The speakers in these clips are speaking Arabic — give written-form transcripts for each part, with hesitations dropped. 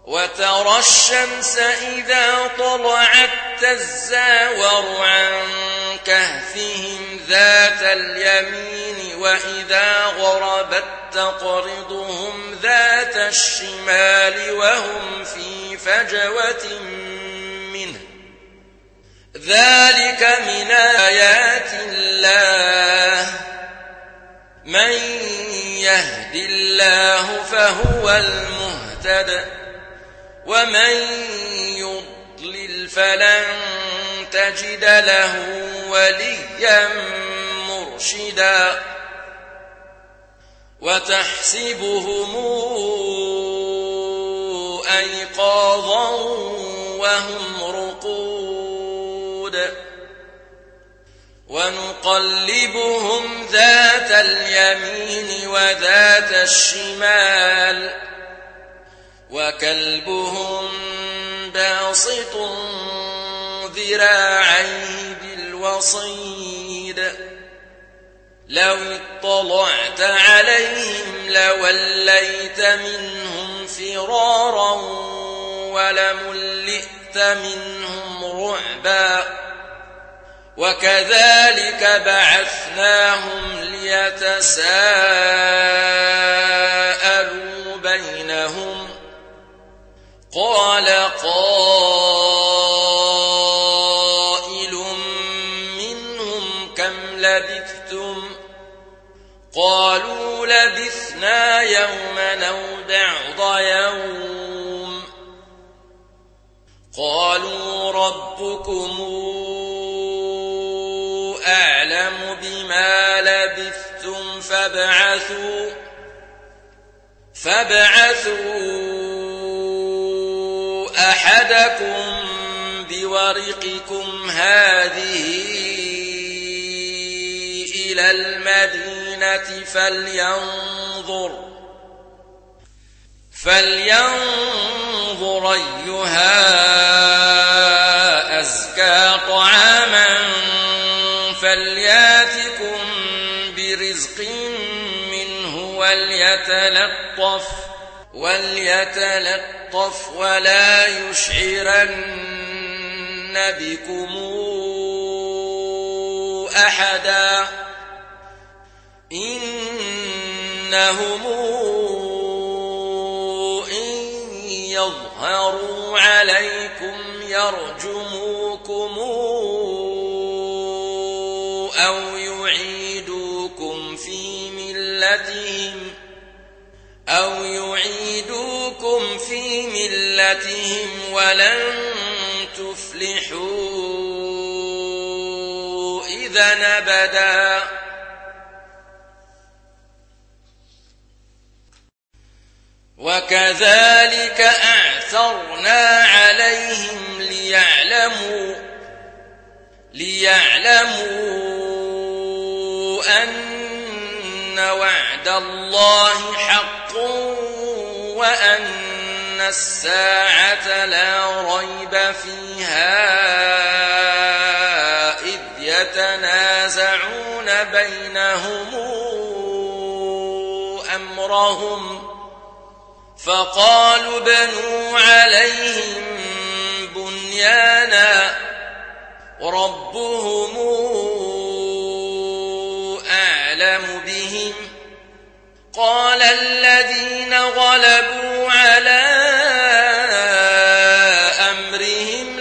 وترى الشمس إذا طلعت تزاور عن كهفهم ذات اليمين وإذا غربت تقرضهم ذات الشمال وهم في فجوة منه ذلك من آيات الله من يهد الله فهو المهتد ومن يضلل فلن تجد له وليا مرشدا وتحسبهم أيقاظا وهم رقود ونقلبهم ذات اليمين وذات الشمال وكلبهم باسط ذراعيه بالوصيد لو اطلعت عليهم لوليت منهم فرارا ولملئت منهم رعبا وكذلك بعثناهم ليتساءلوا بينهم قال قائل منهم كم لبثتم قالوا لبثنا يوما أو بعض يوم قالوا ربكم أعلم بما لبثتم فابعثوا أحدكم بورقكم هذه إلى المدينة فلينظر أيها أزكى طعاما فلياتكم برزق منه وليتلطف ولا يشعرن بكم أحدا إنهم إن يظهروا عليكم يرجموكم أو يعيدوكم في ملتهم ولن تفلحوا إذا أبدا وكذلك أعثرنا عليهم ليعلموا أن وعد الله حق وأن الساعة لا ريب فيها إذ يتنازعون بينهم أمرهم فقالوا بنوا عليهم بنيانا ربهم أعلم بهم قال الذين غلبوا على أمرهم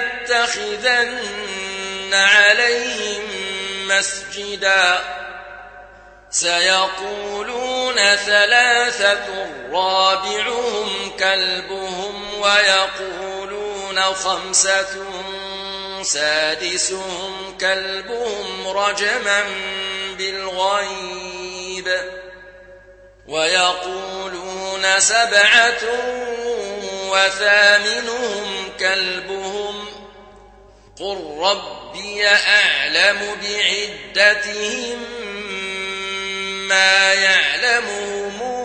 لنتخذن عليهم مسجدا سيقولون ثلاثة رابعهم كلبهم ويقولون خمسة سادسهم كلبهم رجما بالغيب ويقولون سبعة وثامنهم كلبهم قل ربي أعلم بعدتهم ما يعلمهم